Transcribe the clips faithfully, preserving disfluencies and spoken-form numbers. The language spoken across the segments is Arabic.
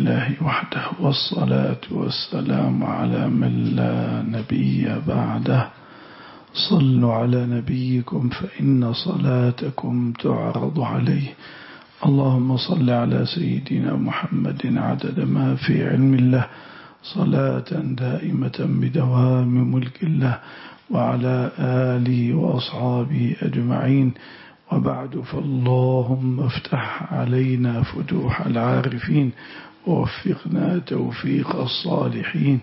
لله وحده، والصلاة والسلام على من لا نبي بعده. صلوا على نبيكم فإن صلاتكم تعرض عليه. اللهم صل على سيدنا محمد عدد ما في علم الله، صلاة دائمة بدوام ملك الله، وعلى آله وأصحابه أجمعين. وبعد، فاللهم افتح علينا فتوح العارفين، ووفقنا توفيق الصالحين،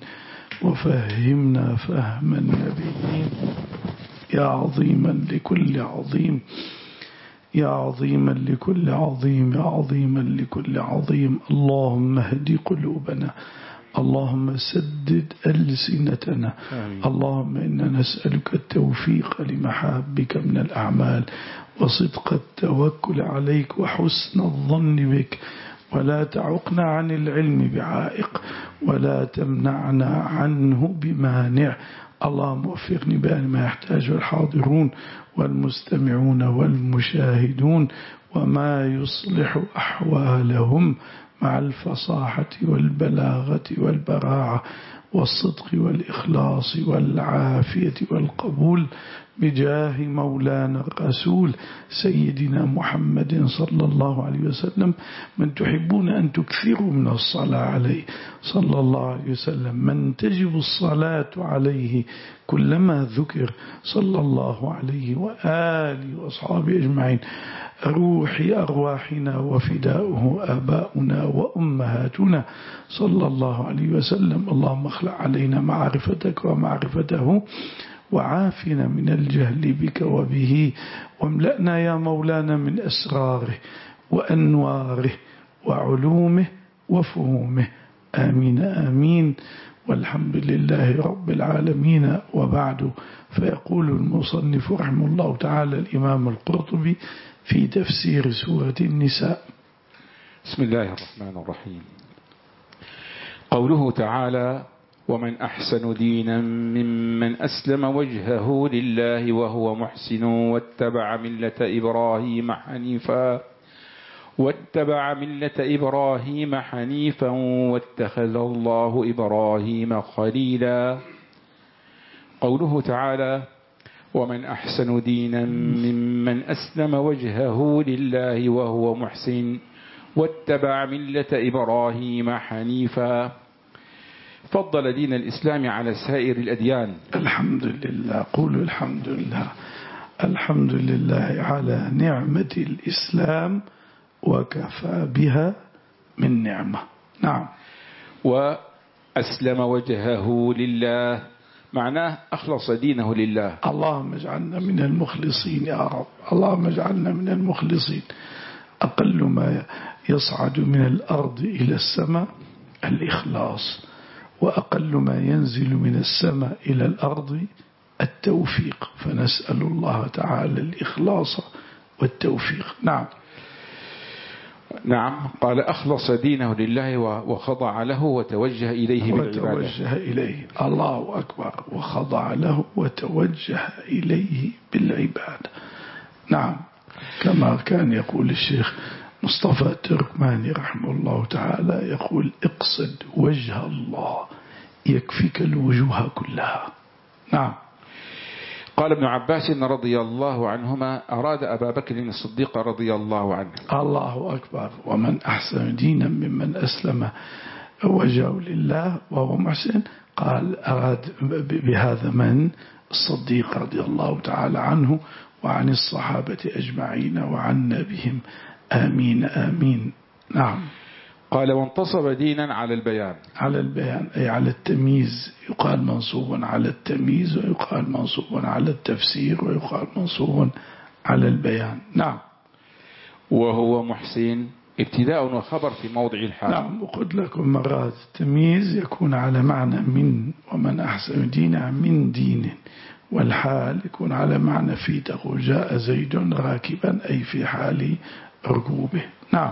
وفهمنا فهم النبيين. يا عظيما لكل عظيم، يا عظيما لكل عظيم، يا عظيما لكل عظيم. اللهم اهد قلوبنا، اللهم سدد ألسنتنا. آمين. اللهم إنا نسألك التوفيق لمحابك من الأعمال، وصدق التوكل عليك، وحسن الظن بك، ولا تعقنا عن العلم بعائق، ولا تمنعنا عنه بمانع. اللهم وفقني بأن ما يحتاج الحاضرون والمستمعون والمشاهدون، وما يصلح أحوالهم مع الفصاحة والبلاغة والبراعة والصدق والإخلاص والعافية والقبول، بجاه مولانا الرسول سيدنا محمد صلى الله عليه وسلم، من تحبون أن تكثروا من الصلاة عليه صلى الله عليه وسلم، من تجب الصلاة عليه كلما ذكر صلى الله عليه وآله وأصحابه أجمعين. روحي أرواحنا وفداؤه آباؤنا وأمهاتنا صلى الله عليه وسلم. اللهم اخلع علينا معرفتك ومعرفته، وعافنا من الجهل بك وبه، واملأنا يا مولانا من أسراره وأنواره وعلومه وفهومه. آمين آمين، والحمد لله رب العالمين. وبعد، فيقول المصنف رحمه الله تعالى الإمام القرطبي في تفسير سورة النساء: بسم الله الرحمن الرحيم. قوله تعالى: ومن أحسن دينا ممن أسلم وجهه لله وهو محسن واتبع ملة إبراهيم حنيفا واتبع ملة إبراهيم حنيفا واتخذ الله إبراهيم خليلا. قوله تعالى: ومن أحسن دينا ممن أسلم وجهه لله وهو محسن واتبع ملة إبراهيم حنيفا. فضل دين الإسلام على سائر الأديان. الحمد لله، قولوا الحمد لله. الحمد لله على نعمة الإسلام، وكفى بها من نعمة. نعم. وأسلم وجهه لله معناه أخلص دينه لله. اللهم اجعلنا من المخلصين يا رب، اللهم اجعلنا من المخلصين. أقل ما يصعد من الأرض إلى السماء الإخلاص، وأقل ما ينزل من السماء إلى الأرض التوفيق، فنسأل الله تعالى الإخلاص والتوفيق. نعم. نعم. قال: أخلص دينه لله وخضع له وتوجه إليه بالعبادة. وتوجه إليه، الله أكبر، وخضع له وتوجه إليه بالعبادة. نعم، كما كان يقول الشيخ مصطفى التركماني رحمه الله تعالى، يقول: اقصد وجه الله يكفيك الوجوه كلها. نعم. قال ابن عباس رضي الله عنهما: أراد أبا بكر الصديق رضي الله عنه. الله أكبر. ومن أحسن دينا ممن أسلم وجهه لله وهو محسن. قال أراد بهذا من؟ الصديق رضي الله تعالى عنه، وعن الصحابة أجمعين، وعنا بهم. آمين آمين. نعم. قال: وانتصب دينا على البيان. على البيان أي على التمييز. يقال منصوب على التمييز، ويقال منصوب على التفسير، ويقال منصوب على البيان. نعم. وهو محسن ابتداء وخبر في موضع الحال. نعم. وقلت لكم مرات التمييز يكون على معنى من، ومن أحسن دينا من دين، والحال يكون على معنى في. تقول: جاء زيد راكبا، أي في حال ركوبه. نعم.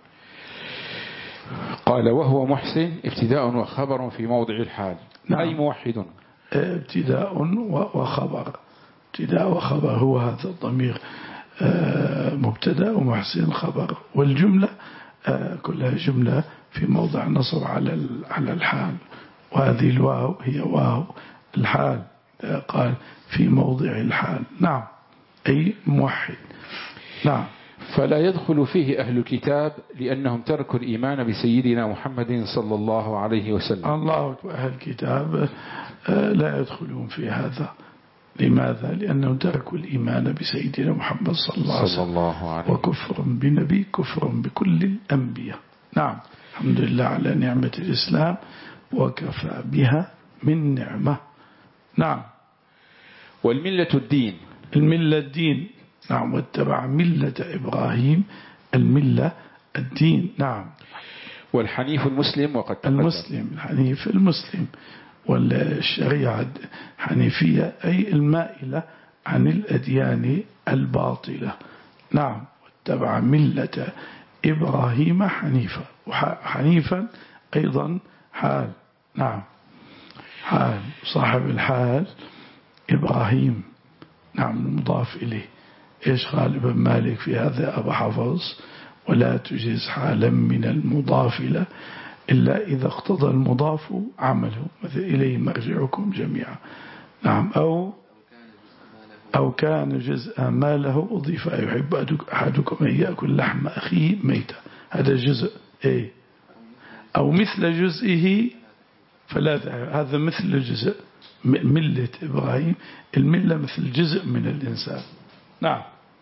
قال: وهو محسن ابتداء وخبر في موضع الحال. نعم. أي موحد. ابتداء وخبر. ابتداء وخبر، هو هذا الضمير مبتدأ ومحسن خبر، والجملة كلها جملة في موضع نصب على على الحال، وهذه الواو هي واو الحال، قال في موضع الحال. نعم، أي موحد. نعم. فلا يدخل فيه أهل الكتاب لأنهم تركوا الإيمان بسيدنا محمد صلى الله عليه وسلم. الله أكبر. أهل الكتاب لا يدخلون في هذا. لماذا؟ لأنهم تركوا الإيمان بسيدنا محمد صلى الله عليه وسلم، الله عليه. وكفر بنبي كفر بكل الأنبياء. نعم. الحمد لله على نعمة الإسلام وكفى بها من نعمة. نعم. والملة الدين. الملة الدين. نعم. واتبع ملة إبراهيم. الملة الدين. نعم. والحنيف المسلم وقد تقدم. المسلم الحنيف المسلم. والشريعة حنيفية أي المائلة عن الأديان الباطلة. نعم. واتبع ملة إبراهيم حنيفا. وحنيفا أيضا حال. نعم. حال صاحب الحال إبراهيم. نعم. المضاف إليه. إيش قال ابن مالك في هذا أبا حفظ؟ ولا تجيز حالا من المضاف له إلا إذا اقتضى المضاف عمله، مثل إليه مرجعكم جميعا. نعم. أو أو كان جزء ماله أضيف يحب أحدكم أن يأكل لحم أخيه ميتا، هذا جزء. إيه؟ أو مثل جزئه فلا، هذا مثل الجزء. ملة إبراهيم الملة مثل جزء من الإنسان. نعم.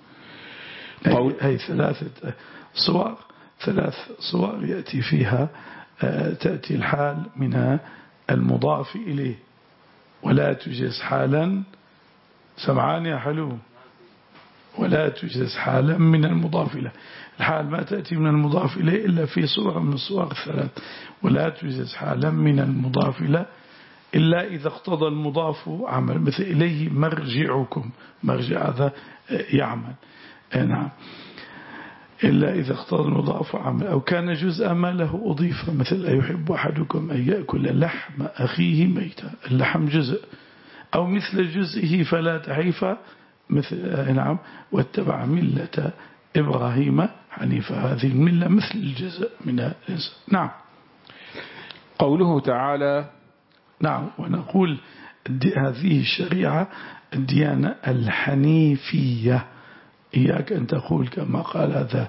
هي ثلاثة صور، ثلاث صور يأتي فيها تأتي الحال من المضاف إليه. ولا تجز حالا، سمعان يا حلو، ولا تجز حالا من المضاف إليه. الحال ما تأتي من المضاف إليه إلا في صورة من الصور الثلاث. ولا تجز حالا من المضاف إليه إلا إذا اقتضى المضاف عمل، مثل إليه مرجعكم، مرجع هذا يعمل. نعم. إلا إذا اقتضى المضاف عمل. أو كان جزء ما له أضيف، مثل أيحب أحدكم أن يأكل لحم أخيه ميتا، اللحم جزء. أو مثل جزئه فلا تحيف، مثل نعم. واتبع ملة إبراهيم حنيفا، هذه الملة مثل الجزء من الإنسان. نعم. قوله تعالى. نعم. ونقول هذه الشريعة الديانة الحنيفية. إياك أن تقول كما قال هذا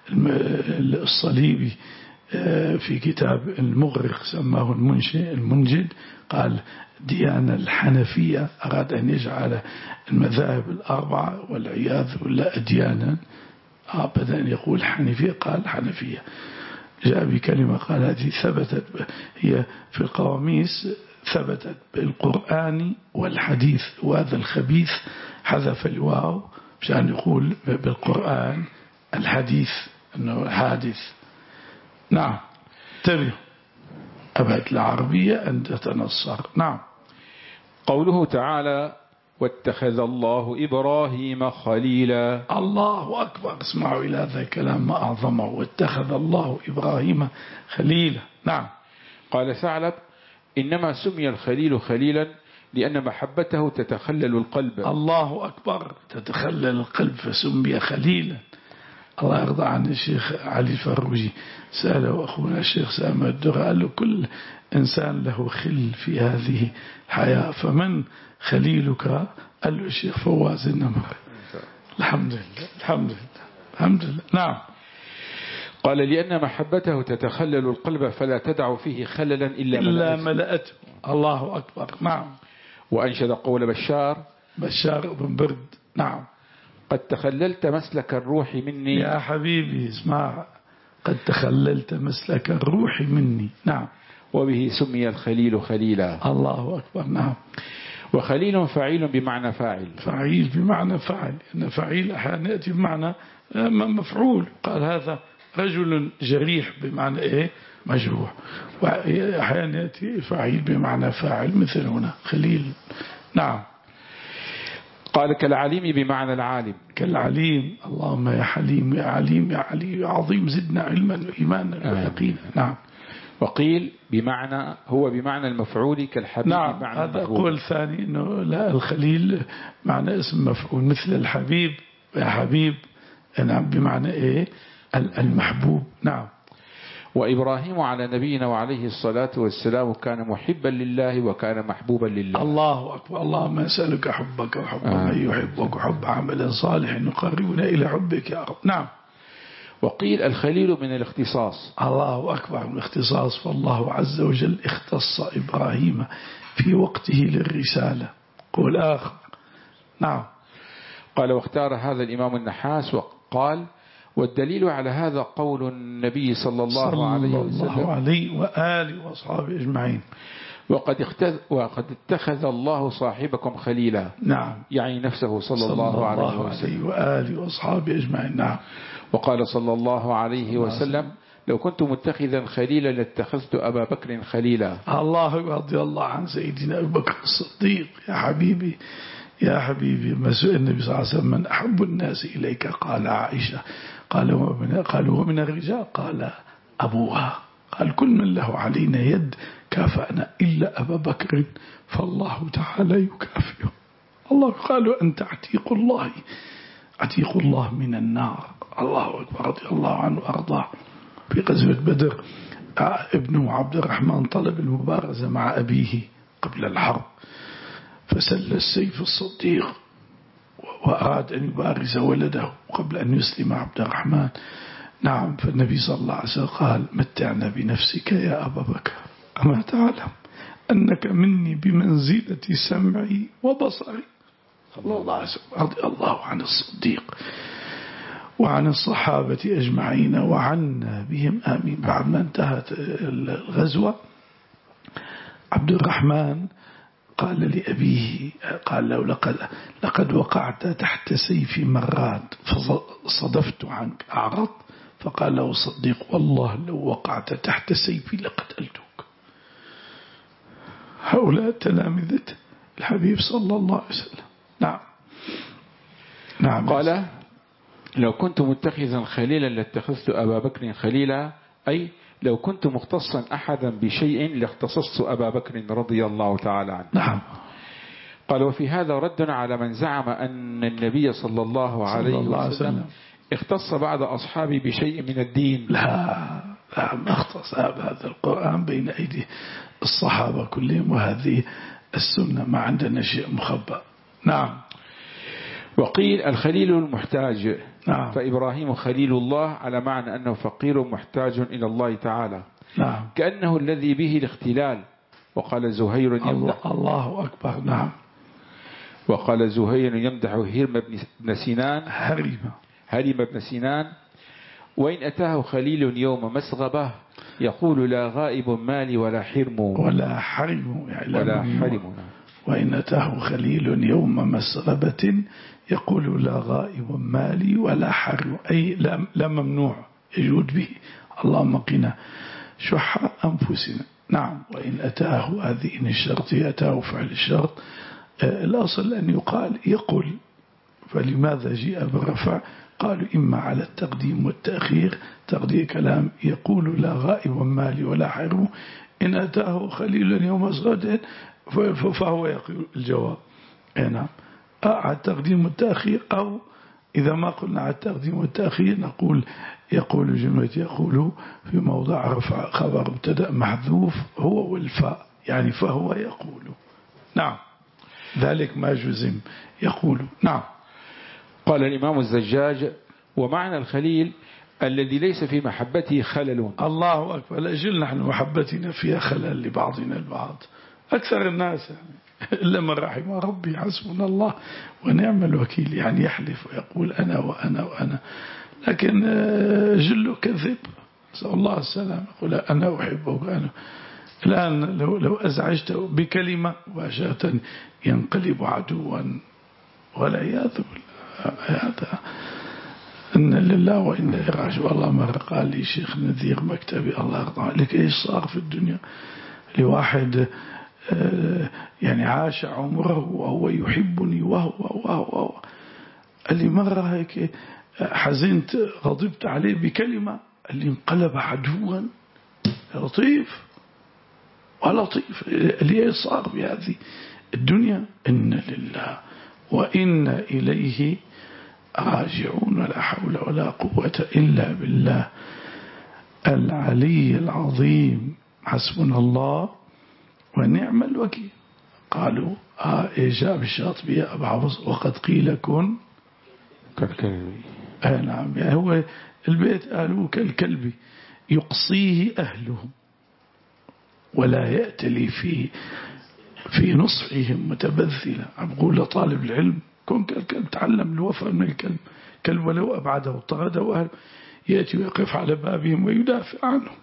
الصليبي في كتاب المغرق سماه المنشئ المنجد، قال ديانة الحنفية، أراد أن يجعل المذاهب الأربعة والعياذ بالله أديانا، بدأ أن يقول حنفية، قال حنفية. جاء بكلمة قال هذه ثبتت، هي في القواميس ثبتت بالقرآن والحديث، وهذا الخبيث حذف الواو مشان يقول بالقرآن الحديث أنه حادث. نعم. تبه أبد العربية أن تتنصر. نعم. قوله تعالى واتخذ الله إبراهيم خليلا. الله أكبر. اسمعوا إلى هذا الكلام ما أعظمه. واتخذ الله إبراهيم خليلا. نعم. قال ثعلب إنما سمي الخليل خليلا لأن محبته تتخلل القلب. الله أكبر. تتخلل القلب فسمي خليلا. الله يرضى عن الشيخ علي الفروجي، سأله أخونا الشيخ سامة الدرة، قال له كل إنسان له خل في هذه الحياة، فمن خليلك؟ قال له الشيخ فواز النمر. الحمد لله الحمد لله الحمد لله. نعم. قال لأن محبته تتخلل القلب فلا تدع فيه خللا إلا, إلا ملأته. الله أكبر. نعم. وأنشد قول بشار بشار بن برد. نعم. قد تخللت مسلك الروح مني. يا حبيبي اسمع، قد تخللت مسلك الروح مني. نعم. وبه سمي الخليل خليلا. الله أكبر. نعم. وخليل فعيل بمعنى فاعل. فعيل بمعنى فاعل، إن فعيل أحيانا يأتي بمعنى مفعول. قال هذا رجل جريح بمعنى إيه؟ مجروح. وأحيانا يأتي فعيل بمعنى فاعل مثل هنا خليل. نعم. قال كالعليم بمعنى العالم. كالعليم. اللهم يا حليم يا عليم يا علي يا عظيم زدنا علما وإيمانا ويقينا. نعم. وقيل بمعنى هو بمعنى المفعول كالحبيب. نعم. بمعنى هذا المحبوب. قول ثاني إنه لا الخليل معنى اسم مفعول مثل الحبيب يا حبيب. نعم. بمعنى إيه؟ المحبوب. نعم. وإبراهيم على نبينا وعليه الصلاة والسلام كان محبا لله وكان محبوبا لله. الله أكبر. اللهم أسألك حبك وحب آه. من يحبك وحب عمل صالح يقربنا إلى حبك يا رب. نعم. وقيل الخليل من الاختصاص. الله أكبر. من الاختصاص، فالله عز وجل اختص إبراهيم في وقته للرسالة. قول آخر. نعم. قال واختار هذا الإمام النحاس وقال والدليل على هذا قول النبي صلى الله صلى عليه الله وسلم عليه وآله وأصحابه أجمعين. وقد, اختذ وقد اتخذ الله صاحبكم خليلا. نعم. يعني نفسه صلى, صلى الله, الله عليه عليه وسلم وآله وأصحابه أجمعين. نعم. وقال صلى الله عليه وسلم لو كنت متخذا خليلا لاتخذت أبا بكر خليلا. الله رضي الله عن سيدنا أبو بكر الصديق. يا حبيبي يا حبيبي، ما سئل النبي صلى الله عليه وسلم من أحب الناس إليك؟ قال عائشة. قال ومن, قال ومن الرجال؟ قال أبوها. قال كل من له علينا يد كافأنا إلا أبا بكر فالله تعالى يكافئه. الله قال أنت عتيق الله، عتيق الله من النار. الله أكبر. رضي الله عنه وأرضاه. في غزوة بدر ابنه عبد الرحمن طلب المبارزة مع أبيه قبل الحرب، فسل السيف الصديق وأراد أن يبارز ولده قبل أن يسلم عبد الرحمن. نعم. فالنبي صلى الله عليه وسلم قال متعنا بنفسك يا أبا بكر، أما تعلم أنك مني بمنزلة سمعي وبصري. صلى الله عليه وسلم. رضي الله عن الصديق وعن الصحابة أجمعين وعنا بهم آمين. بعد ما انتهت الغزوة عبد الرحمن قال لأبيه، قال له لقد, لقد وقعت تحت سيفي مرات فصدفت عنك أعرض. فقال له الصديق والله لو وقعت تحت سيفي لقتلتك. هؤلاء تلامذة الحبيب صلى الله عليه وسلم. نعم. نعم. قال لو كنت متخذا خليلا لاتخذت أبا بكر خليلا، أي لو كنت مختصا أحدا بشيء لاختصصت أبا بكر رضي الله تعالى عنه. نعم. قال وفي هذا رد على من زعم أن النبي صلى الله عليه وسلم اختص بعض أصحابه بشيء من الدين. لا لا، ما اختص هذا القرآن بين أيدي الصحابة كلهم، وهذه السنة، ما عندنا شيء مخبأ. نعم. وقيل الخليل المحتاج. نعم. فإبراهيم خليل الله على معنى أنه فقير محتاج إلى الله تعالى. نعم. كأنه الذي به الاختلال. وقال زهير الله, الله أكبر. نعم. وقال زهير يمدح هرم بن سنان هرم هرم بن سنان وإن أتاه خليل يوم مسغبة يقول لا غائب مالي ولا حرم ولا حرم يعني ولا حرم. وإن أتاه خليل يوم مسغبة يقول لا غائب مالي ولا حرم، أي لا ممنوع يجود به. اللهم قنا شح أنفسنا. نعم. وإن أتاه هذه إن الشرط أتاه فعل الشرط، الأصل أن يقال يقول، فلماذا جاء بالرفع؟ قالوا إما على التقديم والتأخير. تقدير كلام يقول لا غائب مالي ولا حرم، إن أتاه خليل يوم مسغبة فهو يقول الجواب. نعم. على التقديم والتأخير، أو إذا ما قلنا على التقديم والتأخير نقول يقول جملة يقول في موضع رفع خبر ابتدأ محذوف هو والفاء، يعني فهو يقول. نعم. ذلك ما جزم يقول. نعم. قال الإمام الزجاج ومعنى الخليل الذي ليس في محبته خلل. الله أكبر. لأجل نحن محبتنا فيها خلل لبعضنا البعض، أكثر الناس يعني إلا من رحم ربي حسبنا الله ونعم الوكيل، يعني يحلف ويقول أنا وأنا وأنا، لكن جله كذب نسأل الله السلام. يقول أنا أحبك أنا. الآن لو, لو أزعجته بكلمة مباشرة ينقلب عدوا والعياذ بالله. هذا إن لله وإنا إليه راجعون. والله مرة قال لي شيخ نذير مكتبي الله يرضى عليك إيش صار في الدنيا لواحد يعني عاش عمره وهو يحبني وهو وهو وهو قال لي مرة هيك حزنت غضبت عليه بكلمة قال لي انقلب عدوا. لطيف ولطيف اللي صار بهذه الدنيا. إن لله وإن إليه راجعون. لا حول ولا قوة إلا بالله. العلي العظيم حسبنا الله ونعم الوكيل. قالوا آه إيجاب الشاطبي يا أبا حفص وقد قيل كن كالكلب. آه نعم، يعني هو البيت قالوا كالكلب يقصيه أهله ولا يأتلي في في نصحهم متبذلا. عم بقول لطالب العلم كن كالكلب، تعلم الوفاء من الكلب. كلب ولو أبعده وطرده أهله يأتي ويقف على بابهم ويدافع عنهم.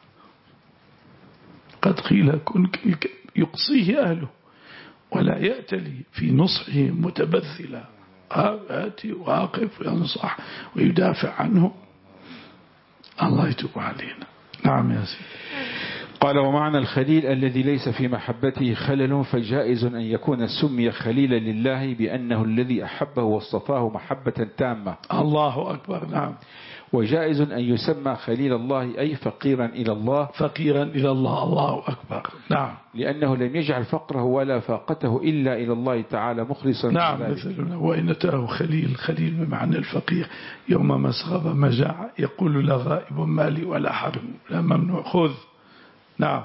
قد قيل كن كالكلب يقصيه أهله ولا يأتلي في نصحه متبذلا. آتي واقف وينصح ويدافع عنه. الله يتوب علينا. نعم يا سيدي. قال ومعنى الخليل الذي ليس في محبته خلل، فجائز أن يكون سمي خليلا لله بأنه الذي أحبه واصطفاه محبة تامة. الله أكبر. نعم. وجائز أن يسمى خليل الله أي فقيرا إلى الله. فقيرا إلى الله. الله أكبر. نعم. لأنه لم يجعل فقره ولا فاقته إلا إلى الله تعالى مخلصا. نعم. مثلنا وإن أتاه خليل، خليل بمعنى الفقير، يوم مسغب مجاعة يقول لا غائب مالي ولا حرم لا ممنوع خذ. نعم.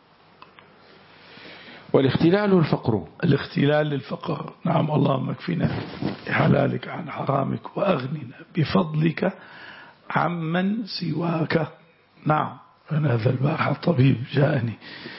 والاختلال الفقر. الاختلال للفقر. نعم. اللهم اكفنا بحلالك عن حرامك وأغننا بفضلك عمن سواك. نعم. أنا هذا البارحة الطبيب جاءني،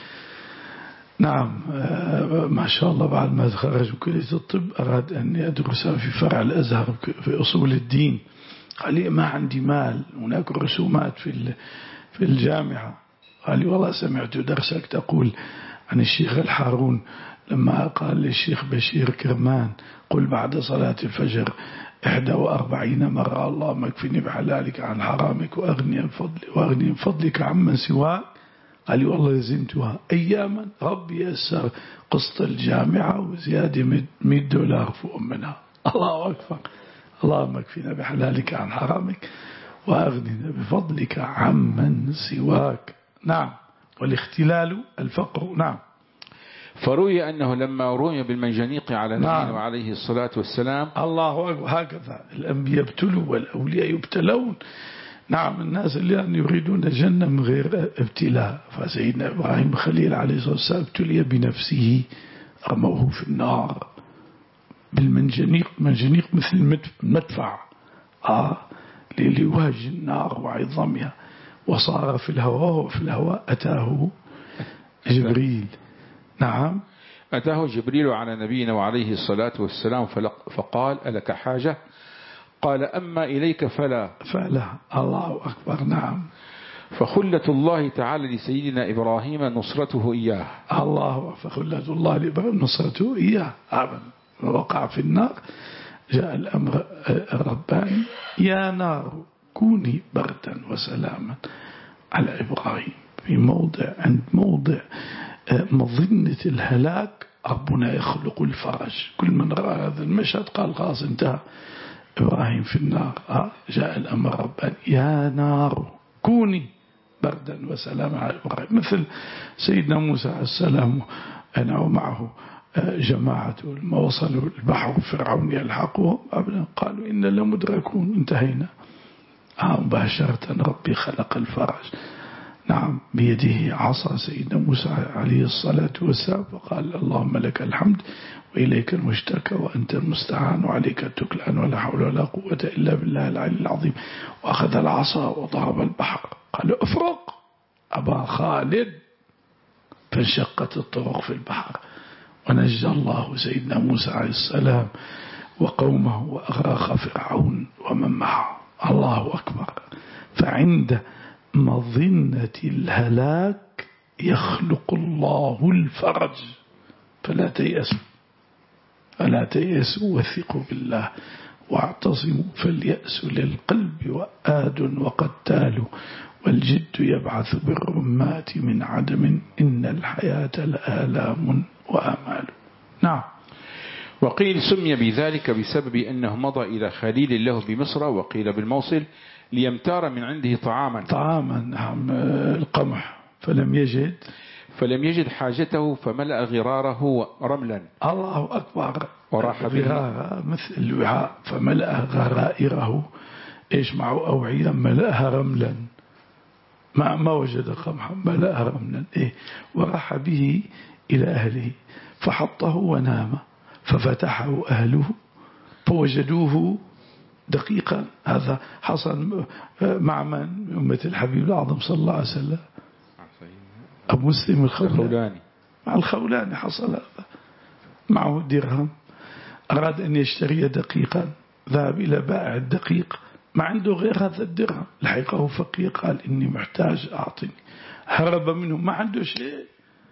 نعم ما شاء الله، بعد ما تخرج كلية الطب أراد أن يدرس في فرع الأزهر في أصول الدين. قال لي ما عندي مال، هناك رسومات في في الجامعة. قال لي والله سمعت درسك تقول عن الشيخ الحارون لما قال للشيخ بشير كرمان قل بعد صلاة الفجر إحدى وأربعين مرة اللهم اكفني بحلالك عن حرامك وأغني بفضل وأغني بفضلك عمن سواك. قال لي والله لزمتها أياما، ربي يسر قسط الجامعة وزيادة مئة دولار فوق منها. الله أكبر. اللهم اكفنا بحلالك عن حرامك وأغننا بفضلك عمن سواك. نعم. والاختلال الفقر. نعم. فروي أنه لما رمي بالمنجنيق على نبينا نعم. وعليه الصلاة والسلام. الله أكبر. هكذا الأنبياء يبتلوا والأولياء يبتلون. نعم. الناس اللي يريدون الجنة من غير ابتلاء. فسيدنا إبراهيم خليل عليه الصلاة والسلام ابتلي بنفسه، رموه في النار بالمنجنيق، منجنيق مثل المدفع آه ليواجه النار وعظمها، وصار في الهواء وفي الهواء أتاه جبريل. نعم. أتاه جبريل على نبينا وعليه الصلاة والسلام فقال ألك حاجة؟ قال أما إليك فلا. فلا. الله أكبر. نعم. فخلة الله تعالى لسيدنا إبراهيم نصرته إياه. الله. فخلة الله لإبراهيم نصرته إياه. أبدا. وقع في النار جاء الأمر الرباني يا نار كوني بردا وسلاما على إبراهيم. في موضع عند موضع مظنة الهلاك ربنا يخلق الفرج. كل من رأى هذا المشهد قال خلاص انتهى، إبراهيم في النار. جاء الأمر رباني يا نار كوني بردا وسلاما على إبراهيم. مثل سيدنا موسى عليه السلام أنا ومعه جماعة لما وصلوا البحر فرعون يلحقهم قالوا إن لمدركون انتهينا. مباشرة ربي خلق الفرج. نعم. بيده عصا سيدنا موسى عليه الصلاة والسلام فقال اللهم لك الحمد وإليك المشتكى وأنت المستعان وعليك التكلان ولا حول ولا قوة إلا بالله العلي العظيم. وأخذ العصا وضرب البحر قال أفرق أبا خالد، فانشقت الطرق في البحر ونجى الله سيدنا موسى عليه السلام وقومه وأغرق فرعون ومن معه. الله أكبر. فعند مظنة الهلاك يخلق الله الفرج. فلا تيأسوا فلا تيأسوا وثقوا بالله واعتصموا، فاليأس للقلب وآد وقتال والجد يبعث بالرمات من عدم إن الحياة لآلام وآمال. نعم. وقيل سمي بذلك بسبب أنه مضى إلى خليل له بمصر، وقيل بالموصل ليمتار من عنده طعاما طعاما نعم القمح فلم يجد فلم يجد حاجته فملأ غراره رملا. الله أكبر. وراح غراره مثل الوعاء فملأ غرائره إيش معه أوعية ملأها رملا. ما ما وجد قمحا ملأ رملا إيه وراح به إلى أهله فحطه ونام ففتحه أهله فوجدوه دقيقا. هذا حصل مع من أمة الحبيب الأعظم صلى الله عليه وسلم أبو مسلم الخولاني. مع الخولاني حصل هذا، معه درهم أراد أن يشتري دقيقا، ذهب إلى بائع الدقيق ما عنده غير هذا الدرهم، لحقه فقير قال إني محتاج أعطني، هرب منه ما عنده شيء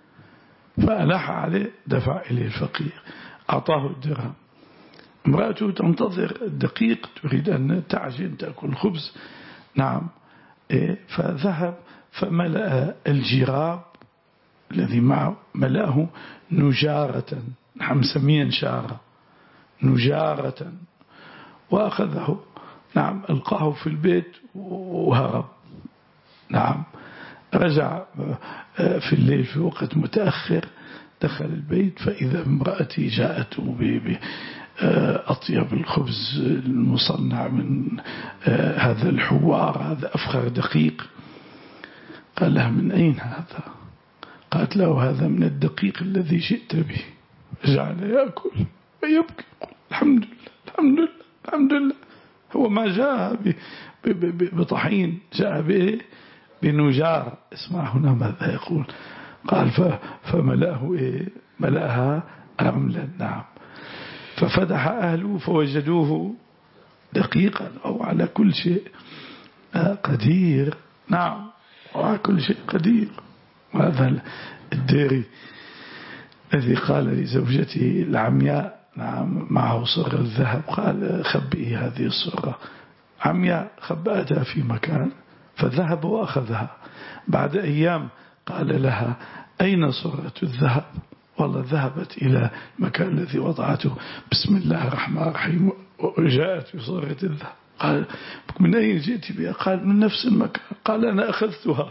فألح عليه دفع إليه الفقير أعطاه الدرهم. امرأته تنتظر الدقيق تريد أن تعجن تأكل خبز. نعم إيه فذهب فملأ الجراب الذي معه ملأه نجارة، نحن مسميا شارة نجارة، وأخذه نعم ألقاه في البيت وهرب. نعم رجع في الليل في وقت متأخر دخل البيت فإذا امرأتي جاءته بأطيب الخبز المصنع من هذا الحوار، هذا أفخر دقيق. قال لها من أين هذا؟ قالت له هذا من الدقيق الذي جئت به. جعل يأكل ويبكي الحمد لله الحمد لله الحمد لله. هو ما جاء بطحين، جاء به بنجار. اسمع هنا ماذا يقول، قال فملأه إيه ملأها رملا. نعم ففتح أهله فوجدوه دقيقا أو على كل شيء قدير. نعم وعلى كل شيء قدير. وهذا الديري الذي قال لزوجته العمياء نعم معه صرة الذهب قال خبئي هذه الصرة. عمياء خبأتها في مكان فذهب وأخذها. بعد أيام قال لها أين صرة الذهب؟ والله ذهبت إلى المكان الذي وضعته بسم الله الرحمن الرحيم وجاءت بصرة الذهب. قال من أين جئت بها؟ قال من نفس المكان. قال أنا أخذتها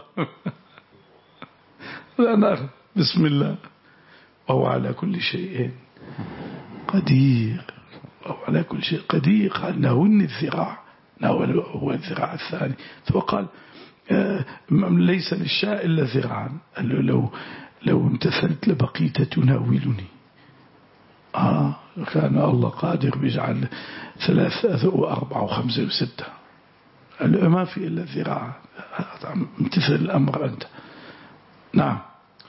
أنا بسم الله. وهو على كل شيء قدير، وهو على كل شيء قدير. قال نهن الذراع، هو الذراع الثاني. فقال ليس للشاء إلا ذراعا، لو لو امتثلت لبقيت تناولني. آه كان الله قادر بيجعل ثلاثة وأربعة وخمسة وستة، ما في إلا ذراع. امتثل الأمر أنت. نعم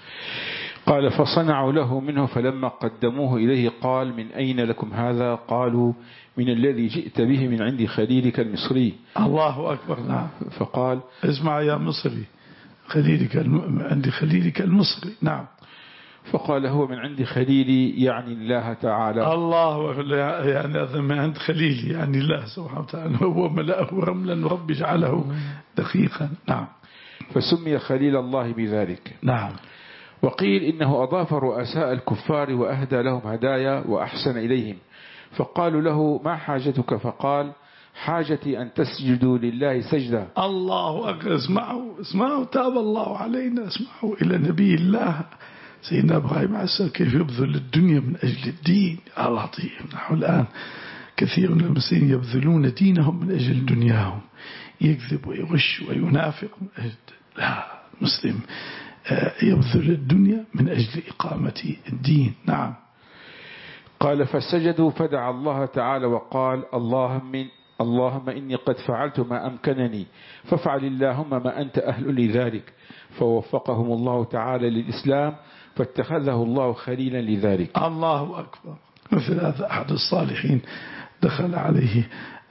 قال فصنعوا له منه فلما قدموه إليه قال من أين لكم هذا؟ قالوا من الذي جئت به من عند خليلك المصري. الله أكبر. نعم فقال اسمع يا مصري خليلك الم... عند خليلك المصري. نعم فقال هو من عند خليلي يعني الله تعالى. الله يعني هذا من عند خليلي يعني الله سبحانه وتعالى، هو ملأه رملا ورب جعله دقيقا. نعم فسمي خليل الله بذلك. نعم وقيل إنه أضاف رؤساء الكفار وأهدى لهم هدايا وأحسن إليهم، فقالوا له ما حاجتك؟ فقال حاجتي أن تسجدوا لله سجدة. الله أكبر. اسمعوا اسمعوا تاب الله علينا. اسمعوا إلى نبي الله سيدنا إبراهيم عليه السلام كيف يبذل الدنيا من أجل الدين. لطيف. نحن الآن كثير من المسلمين يبذلون دينهم من أجل دنياهم، يكذب ويغش وينافق من أجل. لا، مسلم يبذل الدنيا من أجل إقامة الدين. نعم قال فسجدوا فدعا الله تعالى وقال اللهم اللهم إني قد فعلت ما أمكنني فافعل اللهم ما أنت أهل لذلك. فوفقهم الله تعالى للإسلام فاتخذه الله خليلا لذلك. الله أكبر. مثل هذا أحد الصالحين دخل عليه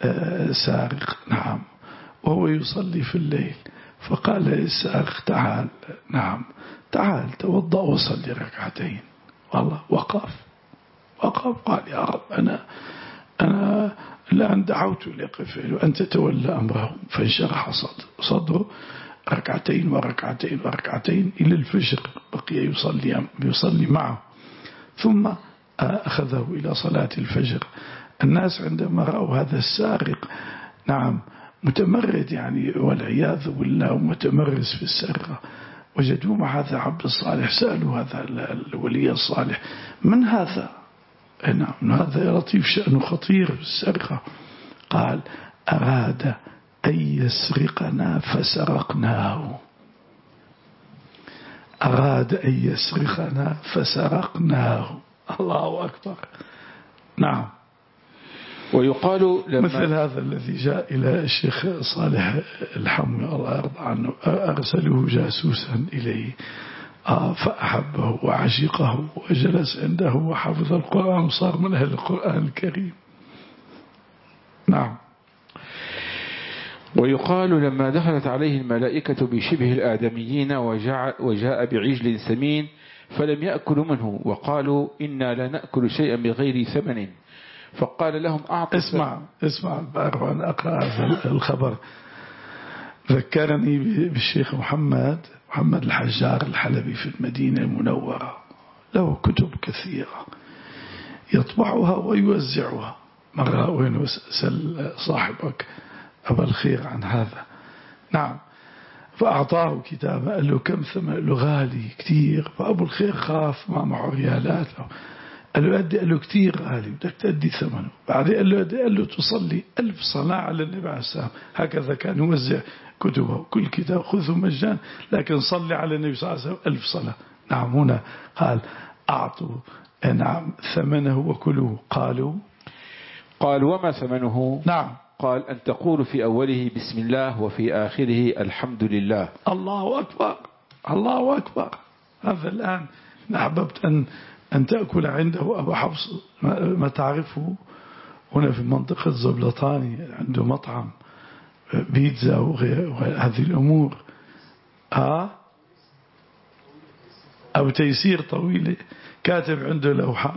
سارق نعم وهو يصلي في الليل فقال للسارق تعال نعم تعال توضأ وصلي ركعتين. والله وقف وقف قال يا رب أنا أنا الآن دعوت لقف وأنت تولى أمره. فانشرح صدره ركعتين وركعتين وركعتين إلى الفجر بقي يصلي يصلي معه. ثم أخذه إلى صلاة الفجر. الناس عندما رأوا هذا السارق نعم متمرد يعني والعياذ بالله متمرس في السرقة وجدوه مع هذا عبد الصالح سألوا هذا الولي الصالح من هذا؟ نعم هذا يا لطيف شأنه خطير في السرقة. قال أراد أن يسرقنا فسرقناه. أراد أن يسرقنا فسرقناه. الله أكبر. نعم. ويقال لما مثل هذا الذي جاء إلى الشيخ صالح الحموي الله يرضى عنه، أرسله جاسوسا إليه فأحبه وعشقه وجلس عنده وحفظ القرآن وصار من أهل القرآن الكريم. نعم. ويقال لما دخلت عليه الملائكة بشبه الآدميين وجاء بعجل سمين فلم يأكلوا منه وقالوا إنا لا نأكل شيئا بغير ثمن، فقال لهم أعطوا. اسمع اسمع وأنا أقرأ هذا الخبر. ذكرني بالشيخ محمد محمد الحجار الحلبي في المدينة المنورة، له كتب كثيرة يطبعها ويوزعها. مرة وين سأل صاحبك أبا الخير عن هذا. نعم. فأعطاه كتابه قال له كم ثمن؟ قال له غالي كتير. فأبو الخير خاف ما معه ريالات، قال له أدي، قال له كتير غالي بدك تأدي ثمنه. بعدين قال له أدي، قال له تصلي ألف صلاة على النبي عليه السلام. هكذا كان يوزع كتبه، كل كتاب خذه مجان لكن صلي على النبي صلى الله عليه وسلم ألف صلاة. نعم. هنا قال أعطوا نعم ثمنه وكلوه. قالوا قال وما ثمنه؟ نعم. قال أن تقول في أوله بسم الله وفي آخره الحمد لله. الله أكبر. الله أكبر. هذا الآن أحببت أن أن تأكل عنده أبو حفص، ما تعرفه هنا في منطقة زبلطاني، عنده مطعم بيتزا وهذه الأمور. ها أو تيسير طويلة كاتب عنده لوحة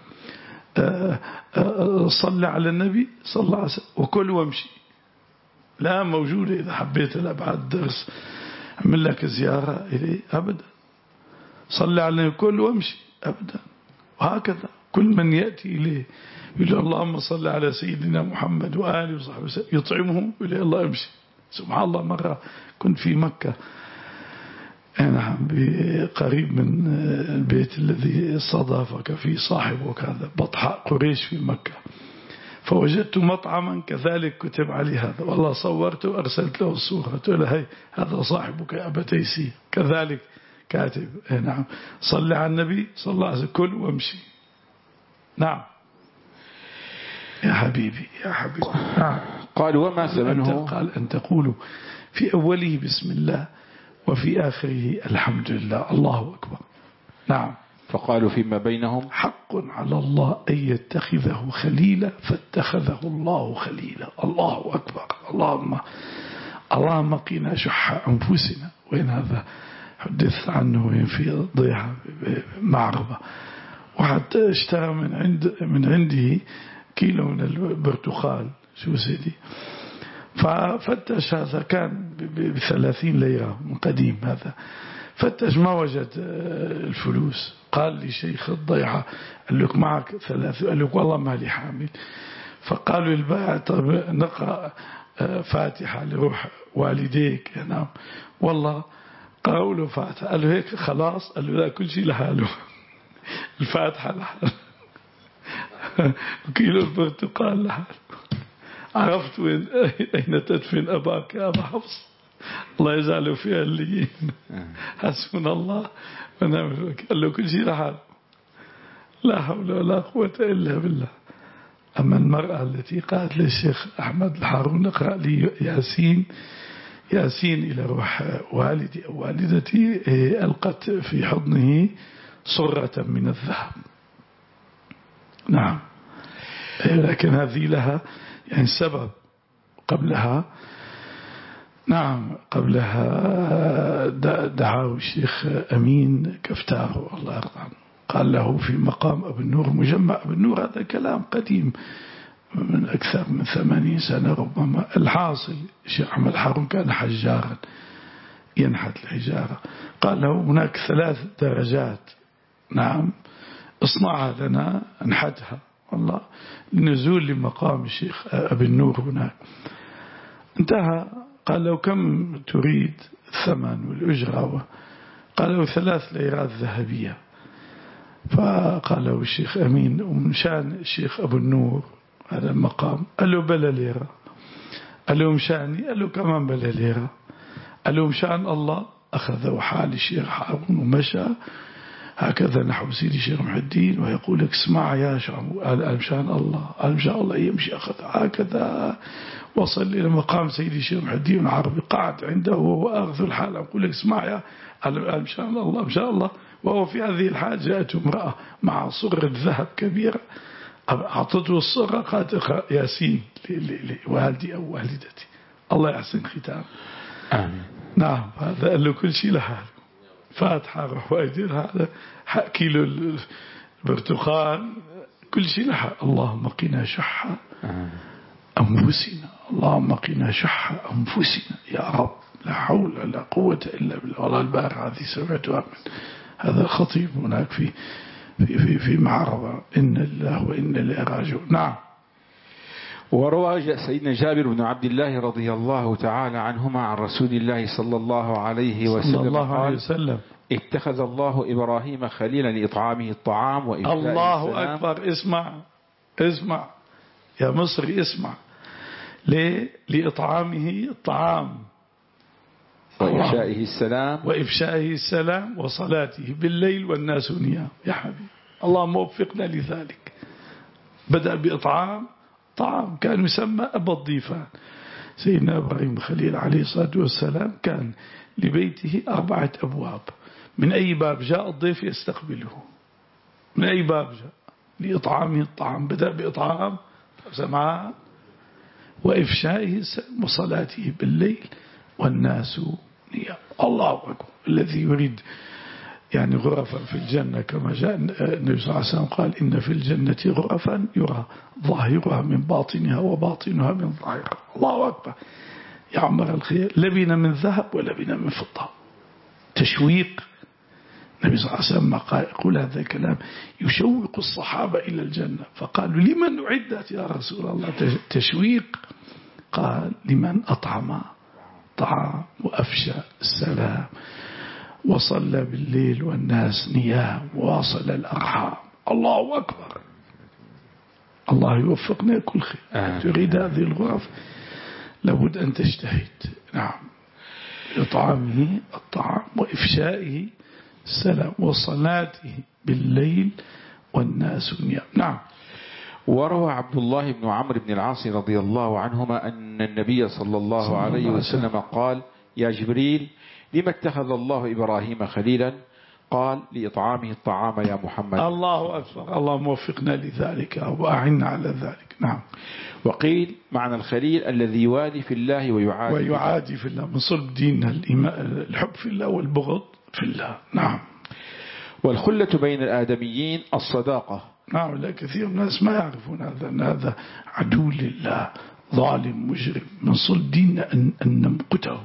صلى على النبي صلى الله عليه وسلم وكل وامشي. لا موجودة إذا حبيت لا بعد درس أعمل لك زيارة إليه أبدا. صلى على النبي كل وامشي أبدا. وهكذا كل من يأتي إليه يقول اللهم صل على سيدنا محمد وآله وصحبه وسلم، يطعمهم يقول الله امشي. سبحان الله. مرة كنت في مكة نعم قريب من البيت الذي استضافك فيه صاحبك هذا بطحاء قريش في مكة، فوجدت مطعما كذلك كتب عليه هذا، والله صورته وأرسلت له الصورة قلت له هي هذا صاحبك يا أبا تيسير كذلك كاتب. نعم. صلى على النبي صلى الله عليه وسلم كل وامشي. نعم يا حبيبي يا حبيبي. نعم. قال وما ثمنه؟ قال أن تقولوا في أوله بسم الله وفي آخره الحمد لله. الله أكبر. نعم. فقالوا فيما بينهم حق على الله أن يتخذه خليلا فاتخذه الله خليلا. الله أكبر. اللهم اللهم قنا شح أنفسنا. وين هذا حدث عنه وين في ضيعة معربة، وحتى اشترى من عند من عنده كيلو من البرتقال شو سيدي، ففتش هذا كان بثلاثين ليرة من قديم هذا، فتش ما وجد الفلوس. قال لي شيخ الضيعة قال لك معك ثلاثة؟ قال لك والله ما لي حامل. فقالوا البائع طب نقرأ فاتحة لروح والديك. نعم. والله قرأوا له فاتحة. قال له هيك خلاص؟ قال له لا كل شيء لحاله. الفاتحة لحاله وكيلو البرتقال لحاله. عرفت وين أين تدفن أباك يا أبا حفص، الله يجعله في الليين. حسبنا الله ونعم الوكيل. قال له كل شيء لحاله، لا حول ولا قوة إلا بالله. أما المرأة التي قالت للشيخ أحمد الحارون اقرأ لي ياسين ياسين إلى روح والدي أو والدتي، ألقت في حضنه صرة من الذهب. نعم. لكن هذه لها يعني سبب قبلها. نعم. قبلها دعاه الشيخ أمين كفتاه الله يرضى عنه، قال له في مقام أبو النور مجمع أبو النور، هذا كلام قديم من أكثر من ثمانين سنة ربما. الحاصل الشيخ أحمد الحارون كان حجارا ينحت الحجارة، قال له هناك ثلاث درجات. نعم. اصنعها لنا انحتها والله لنزول لمقام الشيخ أبي النور هناك. انتهى. قال له كم تريد الثمن والأجرة؟ قال له ثلاث ليرات ذهبية. فقال له الشيخ أمين ومشان الشيخ أبو النور هذا المقام، قال له بلا ليرة. قال له مشاني؟ قال له كمان بلا ليرة. قال له مشان الله؟ أخذ حال الشيخ هارون ومشى هكذا نحو سيدي الشيخ محي الدين ويقول لك اسمع يا شام قال مشان الله قال مشان الله يمشي أخذ هكذا وصل إلى مقام سيدي الشيخ محي الدين العربي قعد عنده وهو أخذ الحال أقول لك اسمع يا قال مشان الله مشان الله. وهو في هذه الحال جاءته امرأة مع صغر ذهب كبيرة أعطته الصغر قالت اقرأ ياسين لوالدي أو والدتي الله يحسن ختام. آمين. نعم هذا قال له كل شيء لحاله فاتحة روح وأيدير هذا كيلو البرتقال كل شيء لحال. اللهم قنا شح أنفسنا اللهم قنا شح أنفسنا يا رب لا حول ولا قوة إلا بالله. والله البارحة هذه سمعتها من هذا الخطيب هناك في في في في معرض إن الله وإن إليه راجعون. نعم. وروى سيدنا جابر بن عبد الله رضي الله تعالى عنهما عن رسول الله صلى الله عليه وسلم صلى الله عليه وسلم اتخذ الله إبراهيم خليلا لإطعامه الطعام وإفشاء الله السلام. أكبر. اسمع اسمع يا مصري اسمع ليه لإطعامه الطعام وإفشائه السلام وإفشائه السلام وصلاته بالليل والناس نيام. يا حبيبي اللهم وفقنا لذلك. بدأ بإطعام طعام كان يسمى أبا الضيفان. سيدنا إبراهيم الخليل عليه الصلاة والسلام كان لبيته أربعة أبواب. من أي باب جاء الضيف يستقبله من أي باب جاء لإطعامه الطعام. بدأ بإطعام سمعها وإفشائه وصلاته بالليل والناس نيام. الله أكبر. الذي يريد يعني غرفا في الجنة كما جاء النبي صلى الله عليه وسلم قال إن في الجنة غرفا يرى ظاهرها من باطنها وباطنها من ظاهرها. الله أكبر. يا عمر الخير لبنا من ذهب ولبنا من فضة. تشويق. النبي صلى الله عليه وسلم قال يقول هذا الكلام يشوق الصحابة إلى الجنة فقالوا لمن أعدت يا رسول الله تشويق قال لمن أطعم طعام وأفشى السلام وصلى بالليل والناس نيام وواصل الأرحام. الله أكبر. الله يوفقنا كل خير. آه. تريد هذه الغرف لابد أن تجتهد. نعم. إطعامه الطعام وإفشائه السلام وصلاته بالليل والناس نيام. نعم. وروى عبد الله بن عمرو بن العاص رضي الله عنهما أن النبي صلى الله صلى عليه وسلم الله قال يا جبريل لما اتخذ الله إبراهيم خليلا قال لإطعامه الطعام يا محمد. الله أكبر. الله موفقنا لذلك وأعنا على ذلك. نعم. وقيل معنى الخليل الذي يوالي في الله ويعادي, ويعادي في الله من صلب ديننا الحب في الله والبغض في الله. نعم. والخلة بين الآدميين الصداقة. نعم. لا كثير من الناس ما يعرفون هذا أن هذا عدو لله ظالم مجرم من صلب ديننا أن, أن نمقته.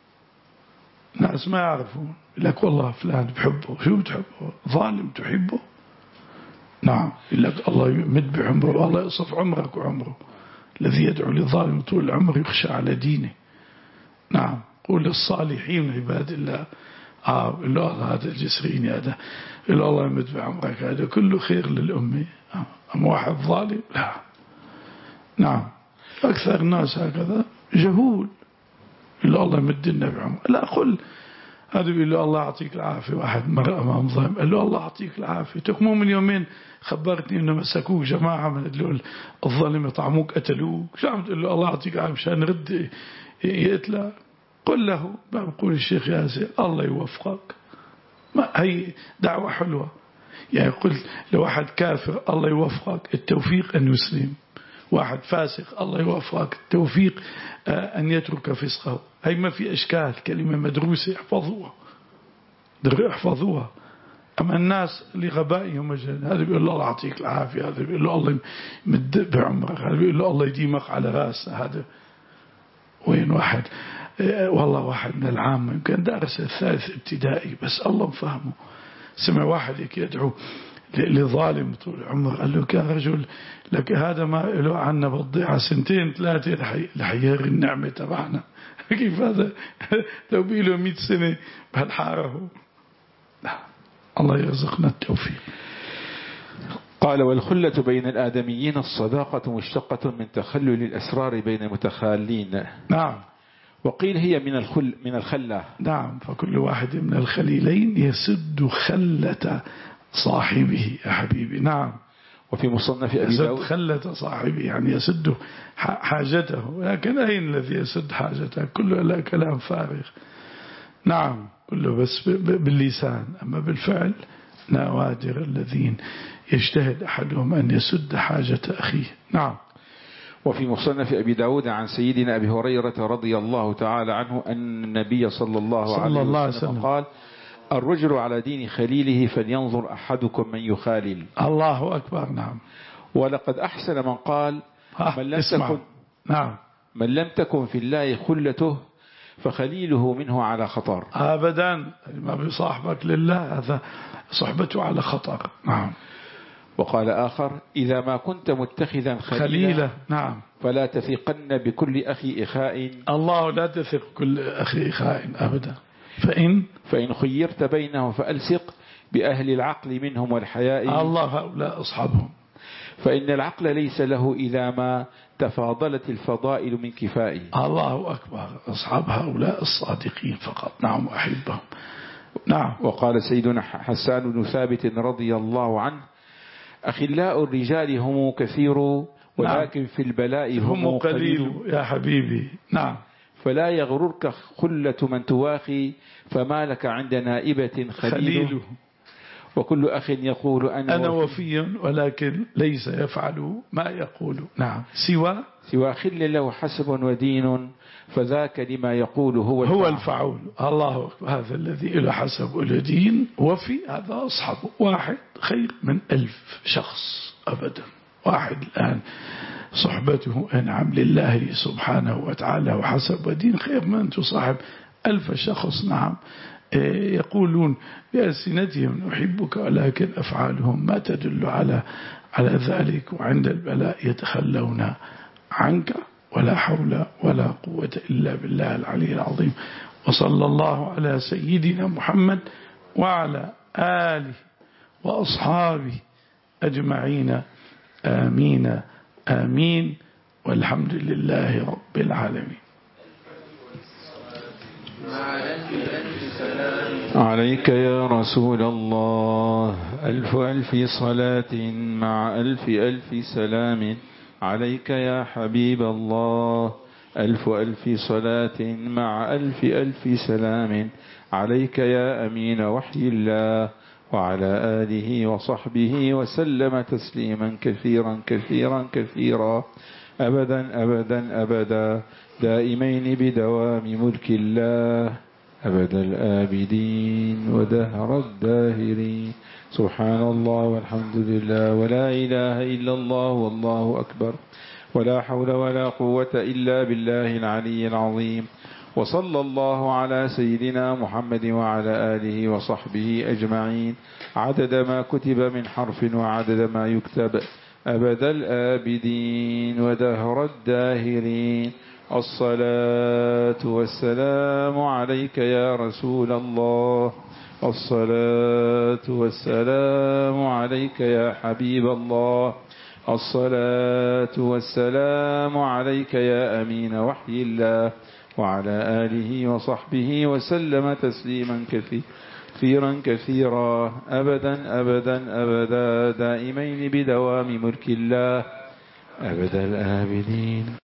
ناس ما يعرفون لك والله فلان بحبه. شو بتحبه؟ ظالم تحبه؟ نعم. لك الله يمد بعمره والله يصف عمرك وعمره. الذي يدعو للظالم طول العمر يخشى على دينه. نعم. قول للصالحين عباد الله آه الله هذا الجسرين هذا إلا الله يمد بعمرك هذا كله خير للأمة. آه. أما واحد ظالم لا. نعم. أكثر الناس هكذا جهول إلا الله يمدنا بعمر. لا قل هذا يقول له الله يعطيك العافية. واحد مرة أمام ظالم قال له الله يعطيك العافية تكمو من يومين خبرتني إنه مسكوك جماعة من له الظالم يطعموك قتلوك شو عم تقول له الله يعطيك العافية مشان نرد يقتلك. قل له بقول الشيخ ياسر الله يوفقك. ما هي دعوة حلوة يعني قلت لواحد كافر الله يوفقك التوفيق أن يسلم. واحد فاسق الله يوفقك التوفيق أن يترك فسقه. هي ما في إشكال كلمة مدروسة احفظوها احفظوها. أما الناس لغبائهم هذا بيقول له الله يعطيك العافية هذا بيقول له الله يمد بعمرك هذا بيقول له الله يديمك على راسه. هذا وين واحد والله واحد من العامة يمكن دارس الثالث ابتدائي بس الله مفهمه سمع واحد يدعو لظالم طول عمر قال له يا رجل لك هذا ما له عنا بضيعة سنتين ثلاثة لحيار النعمة تبعنا. كيف هذا لو بيله مئة سنة بهالحارة. الله يرزقنا التوفيق. قال والخلة بين الآدميين الصداقة مشتقة من تخلل الأسرار بين المتخالين. نعم. وقيل هي من الخل من الخلة. نعم، فكل واحد من الخليلين يسد خلة صاحبه يا حبيبي. نعم. وفي مصنف أبي يسد داود خلة صاحبه يعني يسد حاجته، لكن أين الذي يسد حاجته؟ كله لا كلام فارغ. نعم، كله بس باللسان، أما بالفعل نوادر الذين يجتهد أحدهم أن يسد حاجة أخيه. نعم. وفي مصنف أبي داود عن سيدنا أبي هريرة رضي الله تعالى عنه أن النبي صلى الله صلى عليه الله عليه وسلم وسلم قال: الرجل على دين خليله فلينظر أحدكم من يخالل. الله أكبر. نعم. ولقد أحسن من قال: من لم تكن نعم من لم تكن في الله خلته فخليله منه على خطر. أبدا، ما بصاحبك لله هذا صحبته على خطر. نعم. وقال آخر: إذا ما كنت متخذا خليلا, خليلا نعم فلا تثقن بكل أخي إخاء. الله لا تثق كل أخي إخاء أبدا. فإن فإن خيرت بينهم فألصق بأهل العقل منهم والحياء. الله هؤلاء أصحابهم. فإن العقل ليس له إذا ما تفاضلت الفضائل من كفائه. الله أكبر. أصحاب هؤلاء الصادقين فقط. نعم وأحبهم. نعم. وقال سيدنا حسان بن ثابت رضي الله عنه: أخلاء الرجال هم كثير ولكن نعم. في البلاء هم, هم قليل يا حبيبي. نعم. فلا يغررك خلة من تواخي فما لك عند نائبة خليل, خليل. وكل أخ يقول أنا, أنا وفي ولكن ليس يفعل ما يقول. نعم. سوى سوى خل له حسب ودين فذاك لما يقول هو الفعول. هو الفعول. الله أكبر. هذا الذي له حسب وله دين وفي هذا أصحابه واحد خير من ألف شخص أبدا. واحد الآن صحبته أنعم لله سبحانه وتعالى وحسب ودين خير من أن تصاحب ألف شخص. نعم. يقولون بألسنتهم نحبك ولكن أفعالهم ما تدل على على ذلك، وعند البلاء يتخلون عنك. ولا حول ولا قوة إلا بالله العلي العظيم. وصلى الله على سيدنا محمد وعلى آله وأصحابه أجمعين. آمين آمين. والحمد لله رب العالمين. عليك يا رسول الله ألف ألف صلاة مع ألف ألف سلام. عليك يا حبيب الله ألف ألف صلاة مع ألف ألف سلام. عليك يا أمين وحي الله وعلى آله وصحبه وسلم تسليما كثيرا كثيرا كثيرا أبدا أبدا أبدا دائمين بدوام ملك الله أبد الآبدين ودهر الداهرين. سبحان الله والحمد لله ولا إله إلا الله والله أكبر ولا حول ولا قوة إلا بالله العلي العظيم. وصلى الله على سيدنا محمد وعلى آله وصحبه أجمعين عدد ما كتب من حرف وعدد ما يكتب أبد الآبدين ودهر الداهرين. الصلاة والسلام عليك يا رسول الله. الصلاة والسلام عليك يا حبيب الله. الصلاة والسلام عليك يا أمين وحي الله وعلى آله وصحبه وسلم تسليما كثيرا كثيرا أبدا أبدا أبدا دائمين بدوام ملك الله أبد الآبدين.